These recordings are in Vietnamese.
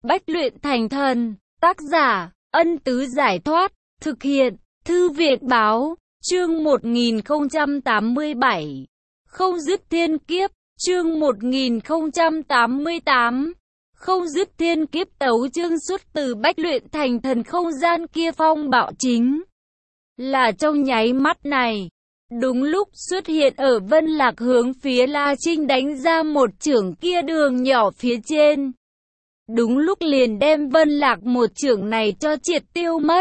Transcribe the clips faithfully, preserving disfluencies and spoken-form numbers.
Bách luyện thành thần, tác giả, Ân Tứ Giải Thoát, thực hiện, Thư viện Báo, chương một nghìn không trăm tám mươi bảy, không dứt thiên kiếp, chương một nghìn không trăm tám mươi tám, không dứt thiên kiếp tấu chương xuất từ Bách luyện thành thần không gian kia phong bạo chính là trong nháy mắt này. Đúng lúc xuất hiện ở Vân Lạc hướng phía La Trinh đánh ra một chưởng kia đường nhỏ phía trên. Đúng lúc liền đem Vân Lạc một chưởng này cho triệt tiêu mất.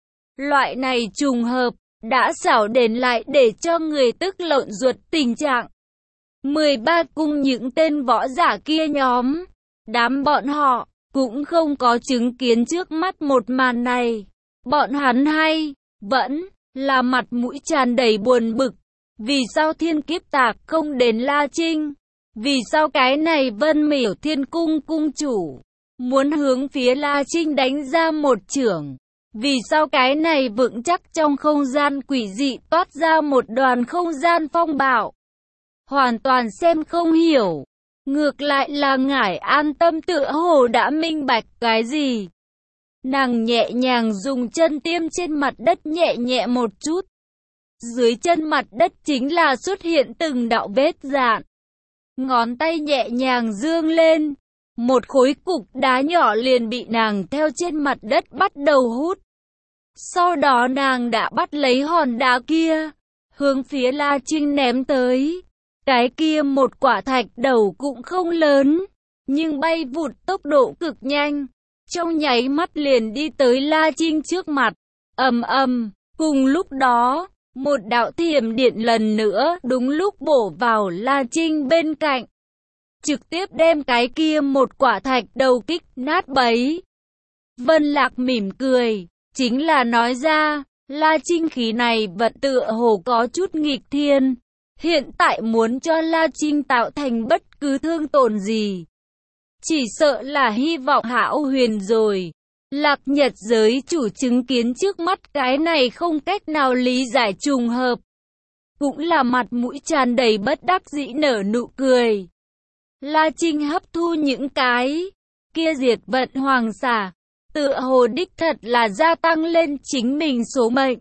Loại này trùng hợp, đã xảo đến lại để cho người tức lộn ruột tình trạng. mười ba cung những tên võ giả kia nhóm, đám bọn họ, cũng không có chứng kiến trước mắt một màn này. Bọn hắn hay, vẫn là mặt mũi tràn đầy buồn bực. Vì sao thiên kiếp tạc không đến La Trinh? Vì sao cái này Vân Miểu Thiên Cung cung chủ muốn hướng phía La Trinh đánh ra một chưởng? Vì sao cái này vững chắc trong không gian quỷ dị toát ra một đoàn không gian phong bạo? Hoàn toàn xem không hiểu. Ngược lại là Ngải an tâm tựa hồ đã minh bạch cái gì. Nàng nhẹ nhàng dùng chân tiêm trên mặt đất nhẹ nhẹ một chút. Dưới chân mặt đất chính là xuất hiện từng đạo vết dạn. Ngón tay nhẹ nhàng dương lên. Một khối cục đá nhỏ liền bị nàng theo trên mặt đất bắt đầu hút. Sau đó nàng đã bắt lấy hòn đá kia, hướng phía La Trinh ném tới. Cái kia một quả thạch đầu cũng không lớn, nhưng bay vụt tốc độ cực nhanh. Trong nháy mắt liền đi tới La Trinh trước mặt. Ầm ầm, cùng lúc đó, một đạo thiểm điện lần nữa đúng lúc bổ vào La Trinh bên cạnh. Trực tiếp đem cái kia một quả thạch đầu kích nát bấy. Vân Lạc mỉm cười, chính là nói ra, La Trinh khí này vận tựa hồ có chút nghịch thiên. Hiện tại muốn cho La Trinh tạo thành bất cứ thương tổn gì, chỉ sợ là hy vọng hão huyền rồi. Lạc Nhật giới chủ chứng kiến trước mắt cái này không cách nào lý giải trùng hợp, cũng là mặt mũi tràn đầy bất đắc dĩ nở nụ cười. La Trinh hấp thu những cái kia diệt vận hoàng xà, tựa hồ đích thật là gia tăng lên chính mình số mệnh.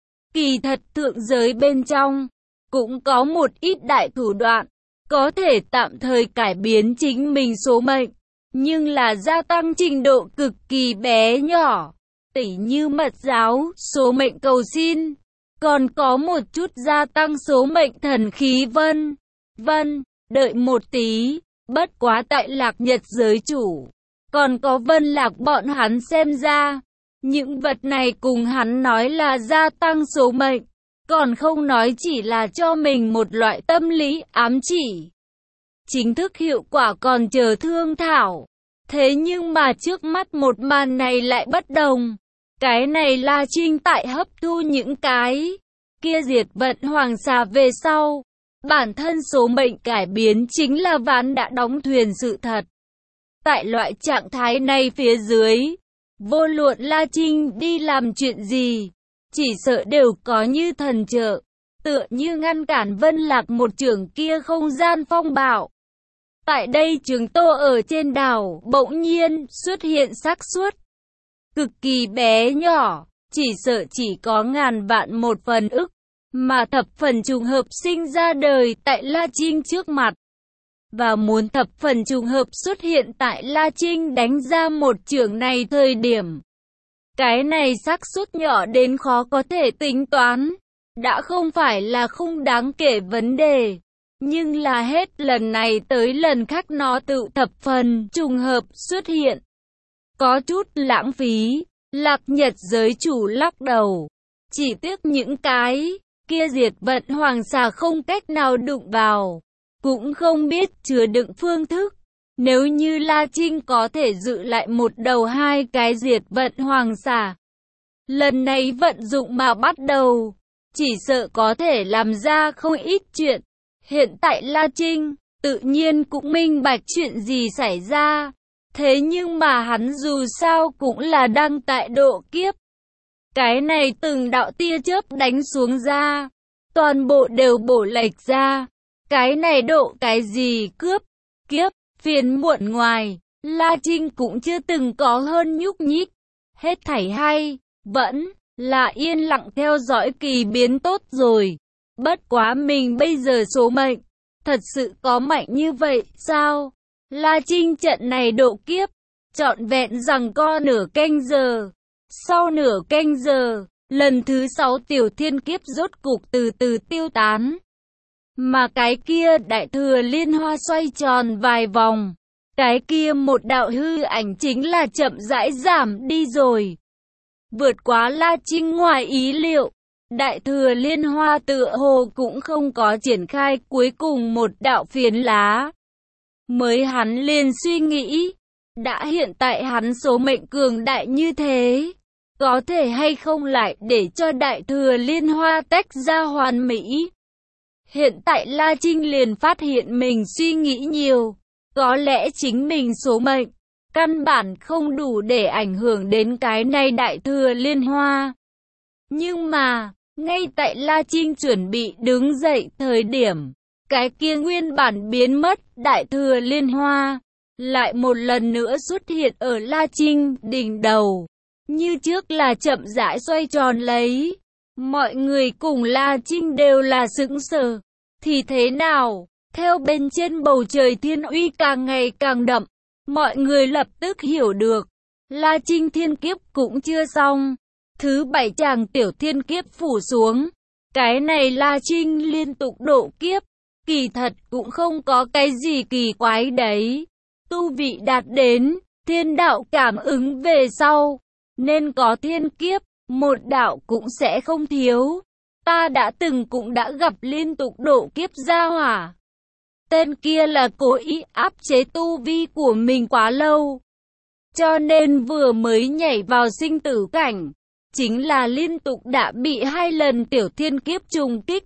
Kỳ thật thượng giới bên trong cũng có một ít đại thủ đoạn, có thể tạm thời cải biến chính mình số mệnh, nhưng là gia tăng trình độ cực kỳ bé nhỏ, tỉ như mật giáo, số mệnh cầu xin, còn có một chút gia tăng số mệnh thần khí vân, vân, đợi một tí, bất quá tại Lạc Nhật giới chủ, còn có Vân Lạc bọn hắn xem ra, những vật này cùng hắn nói là gia tăng số mệnh, còn không nói chỉ là cho mình một loại tâm lý ám chỉ. Chính thức hiệu quả còn chờ thương thảo. Thế nhưng mà trước mắt một màn này lại bất đồng. Cái này La Trinh tại hấp thu những cái kia diệt vận hoàng xà về sau. Bản thân số mệnh cải biến chính là ván đã đóng thuyền sự thật. Tại loại trạng thái này phía dưới, vô luận La Trinh đi làm chuyện gì, chỉ sợ đều có như thần trợ, tựa như ngăn cản Vân Lạc một chưởng kia không gian phong bạo. Tại đây trường tô ở trên đảo bỗng nhiên xuất hiện xác suất cực kỳ bé nhỏ, chỉ sợ chỉ có ngàn vạn một phần ức, mà thập phần trùng hợp sinh ra đời tại La Trinh trước mặt. Và muốn thập phần trùng hợp xuất hiện tại La Trinh đánh ra một chưởng này thời điểm. Cái này xác suất nhỏ đến khó có thể tính toán, đã không phải là không đáng kể vấn đề. Nhưng là hết lần này tới lần khác nó tự thập phần trùng hợp xuất hiện. Có chút lãng phí, Lạc Nhật giới chủ lắc đầu. Chỉ tiếc những cái kia diệt vận hoàng xà không cách nào đụng vào, cũng không biết chứa đựng phương thức. Nếu như La Trinh có thể giữ lại một đầu hai cái diệt vận hoàng xà, lần này vận dụng mà bắt đầu, chỉ sợ có thể làm ra không ít chuyện. Hiện tại La Trinh, tự nhiên cũng minh bạch chuyện gì xảy ra. Thế nhưng mà hắn dù sao cũng là đang tại độ kiếp. Cái này từng đạo tia chớp đánh xuống ra, toàn bộ đều bổ lệch ra. Cái này độ cái gì cướp, kiếp, phiền muộn ngoài, La Trinh cũng chưa từng có hơn nhúc nhích. Hết thảy hay, vẫn là yên lặng theo dõi kỳ biến tốt rồi. Bất quá mình bây giờ số mệnh, thật sự có mạnh như vậy sao? La Trinh trận này độ kiếp, trọn vẹn rằng co nửa canh giờ. Sau nửa canh giờ, lần thứ sáu tiểu thiên kiếp rốt cục từ từ tiêu tán. Mà cái kia đại thừa liên hoa xoay tròn vài vòng. Cái kia một đạo hư ảnh chính là chậm rãi giảm đi rồi. Vượt quá La Trinh ngoài ý liệu. Đại thừa liên hoa tựa hồ cũng không có triển khai cuối cùng một đạo phiến lá. Mới hắn liền suy nghĩ. Đã hiện tại hắn số mệnh cường đại như thế. Có thể hay không lại để cho đại thừa liên hoa tách ra hoàn mỹ. Hiện tại La Trinh liền phát hiện mình suy nghĩ nhiều. Có lẽ chính mình số mệnh, căn bản không đủ để ảnh hưởng đến cái này đại thừa liên hoa. Nhưng mà, ngay tại La Trinh chuẩn bị đứng dậy thời điểm, cái kia nguyên bản biến mất đại thừa liên hoa, lại một lần nữa xuất hiện ở La Trinh đỉnh đầu. Như trước là chậm rãi xoay tròn lấy. Mọi người cùng La Trinh đều là sững sờ. Thì thế nào? Theo bên trên bầu trời thiên uy càng ngày càng đậm, mọi người lập tức hiểu được. La Trinh thiên kiếp cũng chưa xong. Thứ bảy chàng tiểu thiên kiếp phủ xuống. Cái này La Trinh liên tục độ kiếp. Kỳ thật cũng không có cái gì kỳ quái đấy. Tu vị đạt đến, thiên đạo cảm ứng về sau. Nên có thiên kiếp, một đạo cũng sẽ không thiếu. Ta đã từng cũng đã gặp liên tục độ kiếp gia hỏa. Tên kia là cố ý áp chế tu vi của mình quá lâu. Cho nên vừa mới nhảy vào sinh tử cảnh, chính là liên tục đã bị hai lần tiểu thiên kiếp trùng kích.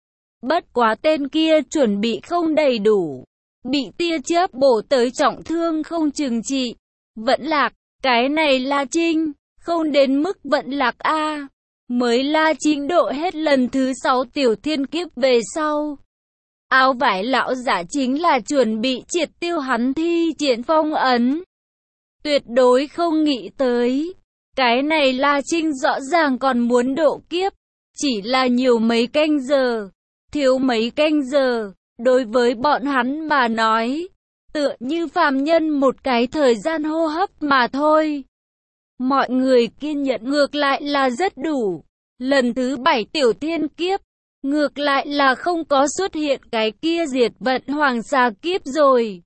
Bất quá tên kia chuẩn bị không đầy đủ, bị tia chớp bổ tới trọng thương không chừng trị. Vẫn lạc, cái này La Trinh, không đến mức vận lạc a. Mới La Trinh độ hết lần thứ sáu tiểu thiên kiếp về sau. Áo vải lão giả chính là chuẩn bị triệt tiêu hắn thi triển phong ấn. Tuyệt đối không nghĩ tới. Cái này La Trinh rõ ràng còn muốn độ kiếp. Chỉ là nhiều mấy canh giờ. Thiếu mấy canh giờ. Đối với bọn hắn mà nói. Tựa như phàm nhân một cái thời gian hô hấp mà thôi. Mọi người kiên nhẫn ngược lại là rất đủ. Lần thứ bảy tiểu thiên kiếp. Ngược lại là không có xuất hiện cái kia diệt vận hoàng xà kiếp rồi.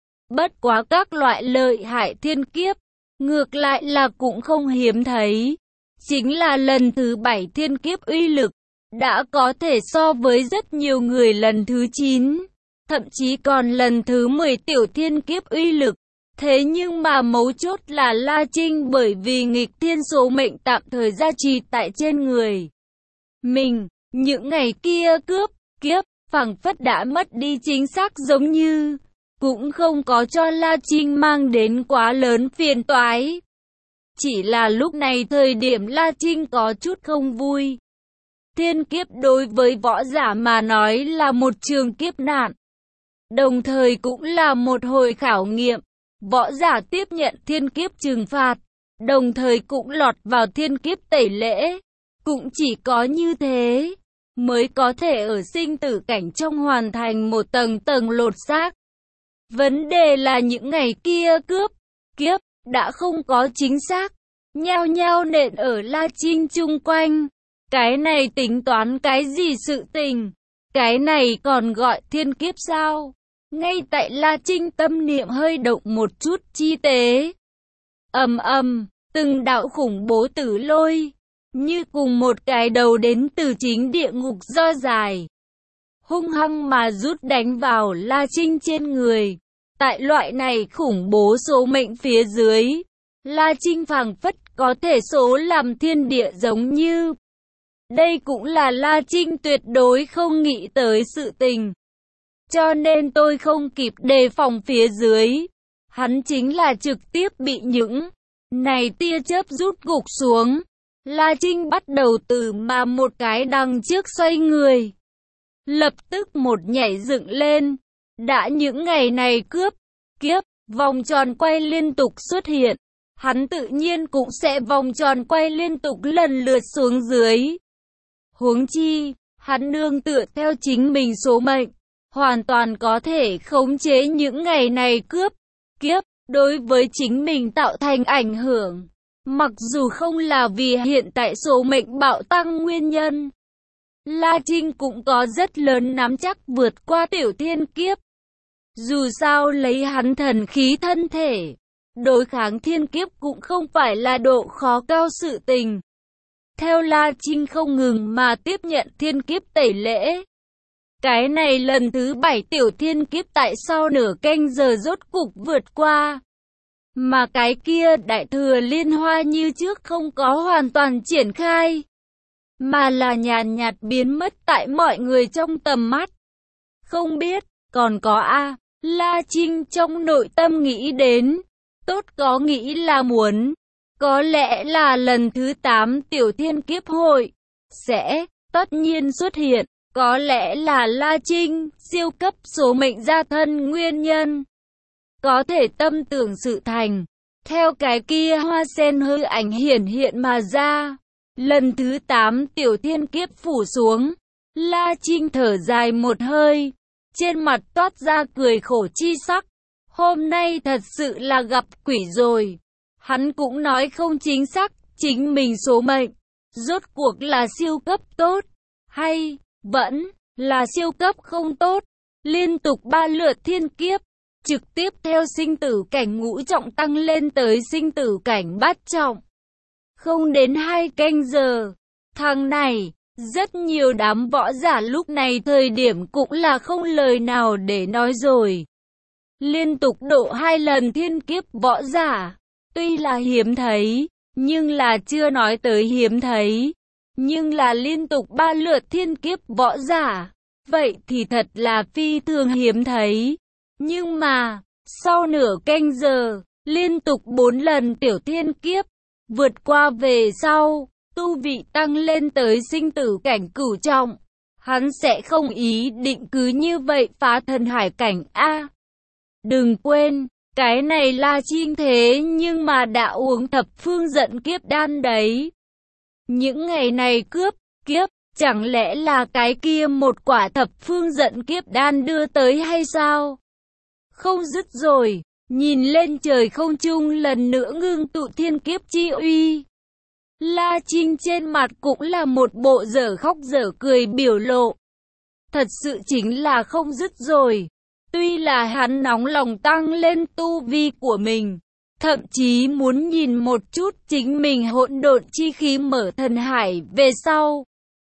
Bất quá các loại lợi hại thiên kiếp, ngược lại là cũng không hiếm thấy. Chính là lần thứ bảy thiên kiếp uy lực, đã có thể so với rất nhiều người lần thứ chín, thậm chí còn lần thứ mười tiểu thiên kiếp uy lực. Thế nhưng mà mấu chốt là La Trinh bởi vì nghịch thiên số mệnh tạm thời gia trì tại trên người mình. Những ngày kia cướp, kiếp, phảng phất đã mất đi chính xác giống như, cũng không có cho La Trinh mang đến quá lớn phiền toái. Chỉ là lúc này thời điểm La Trinh có chút không vui. Thiên kiếp đối với võ giả mà nói là một trường kiếp nạn. Đồng thời cũng là một hồi khảo nghiệm. Võ giả tiếp nhận thiên kiếp trừng phạt, đồng thời cũng lọt vào thiên kiếp tẩy lễ. Cũng chỉ có như thế, mới có thể ở sinh tử cảnh trong hoàn thành một tầng tầng lột xác. Vấn đề là những ngày kia cướp, kiếp, đã không có chính xác, nhao nhao nện ở La Trinh chung quanh. Cái này tính toán cái gì sự tình? Cái này còn gọi thiên kiếp sao? Ngay tại La Trinh tâm niệm hơi động một chút chi tế. Ầm ầm, từng đạo khủng bố tử lôi, như cùng một cái đầu đến từ chính địa ngục do dài, hung hăng mà rút đánh vào La Trinh trên người. Tại loại này khủng bố số mệnh phía dưới, La Trinh phảng phất có thể số làm thiên địa giống như. Đây cũng là La Trinh tuyệt đối không nghĩ tới sự tình. Cho nên tôi không kịp đề phòng phía dưới. Hắn chính là trực tiếp bị những này tia chớp rút gục xuống. La Trinh bắt đầu từ mà một cái đằng trước xoay người. Lập tức một nhảy dựng lên. Đã những ngày này cướp, kiếp, vòng tròn quay liên tục xuất hiện, hắn tự nhiên cũng sẽ vòng tròn quay liên tục lần lượt xuống dưới. Huống chi, hắn nương tựa theo chính mình số mệnh, hoàn toàn có thể khống chế những ngày này cướp, kiếp, đối với chính mình tạo thành ảnh hưởng. Mặc dù không là vì hiện tại số mệnh bạo tăng nguyên nhân, La Trinh cũng có rất lớn nắm chắc vượt qua tiểu thiên kiếp. Dù sao lấy hắn thần khí thân thể, đối kháng thiên kiếp cũng không phải là độ khó cao sự tình. Theo La Trinh không ngừng mà tiếp nhận thiên kiếp tẩy lễ. Cái này lần thứ bảy tiểu thiên kiếp tại sau nửa canh giờ rốt cục vượt qua. Mà cái kia đại thừa liên hoa như trước không có hoàn toàn triển khai, mà là nhàn nhạt biến mất tại mọi người trong tầm mắt. Không biết, còn có a La Trinh trong nội tâm nghĩ đến, tốt có nghĩ là muốn, có lẽ là lần thứ tám tiểu thiên kiếp hội, sẽ, tất nhiên xuất hiện, có lẽ là La Trinh, siêu cấp số mệnh gia thân nguyên nhân. Có thể tâm tưởng sự thành, theo cái kia hoa sen hư ảnh hiển hiện mà ra. Lần thứ tám tiểu thiên kiếp phủ xuống, La Trinh thở dài một hơi, trên mặt toát ra cười khổ chi sắc. Hôm nay thật sự là gặp quỷ rồi. Hắn cũng nói không chính xác, chính mình số mệnh, rốt cuộc là siêu cấp tốt, hay vẫn là siêu cấp không tốt. Liên tục ba lượt thiên kiếp, trực tiếp theo sinh tử cảnh ngũ trọng tăng lên tới sinh tử cảnh bát trọng. Không đến hai canh giờ, thằng này, rất nhiều đám võ giả lúc này thời điểm cũng là không lời nào để nói rồi. Liên tục độ hai lần thiên kiếp võ giả, tuy là hiếm thấy, nhưng là chưa nói tới hiếm thấy, nhưng là liên tục ba lượt thiên kiếp võ giả, vậy thì thật là phi thường hiếm thấy. Nhưng mà, sau nửa canh giờ, liên tục bốn lần tiểu thiên kiếp, vượt qua về sau, tu vị tăng lên tới sinh tử cảnh cửu trọng, hắn sẽ không ý định cứ như vậy phá thần hải cảnh a. Đừng quên, cái này là Trinh thế nhưng mà đã uống thập phương giận kiếp đan đấy. Những ngày này cướp, kiếp, chẳng lẽ là cái kia một quả thập phương giận kiếp đan đưa tới hay sao? Không dứt rồi, nhìn lên trời không trung lần nữa ngưng tụ thiên kiếp chi uy. La Trinh trên mặt cũng là một bộ dở khóc dở cười biểu lộ. Thật sự chính là không dứt rồi. Tuy là hắn nóng lòng tăng lên tu vi của mình, thậm chí muốn nhìn một chút chính mình hỗn độn chi khí mở thần hải về sau.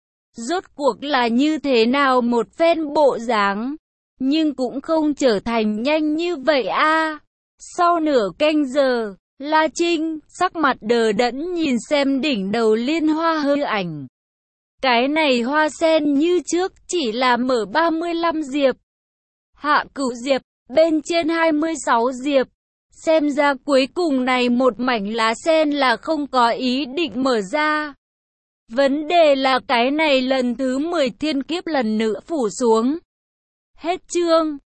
Rốt cuộc là như thế nào một phen bộ dáng, nhưng cũng không trở thành nhanh như vậy a. À. Sau nửa canh giờ, La Trinh, sắc mặt đờ đẫn nhìn xem đỉnh đầu liên hoa hư ảnh. Cái này hoa sen như trước chỉ là mở ba mươi lăm diệp. Hạ cửu diệp, bên trên hai mươi sáu diệp. Xem ra cuối cùng này một mảnh lá sen là không có ý định mở ra. Vấn đề là cái này lần thứ mười thiên kiếp lần nữa phủ xuống. Hết chương.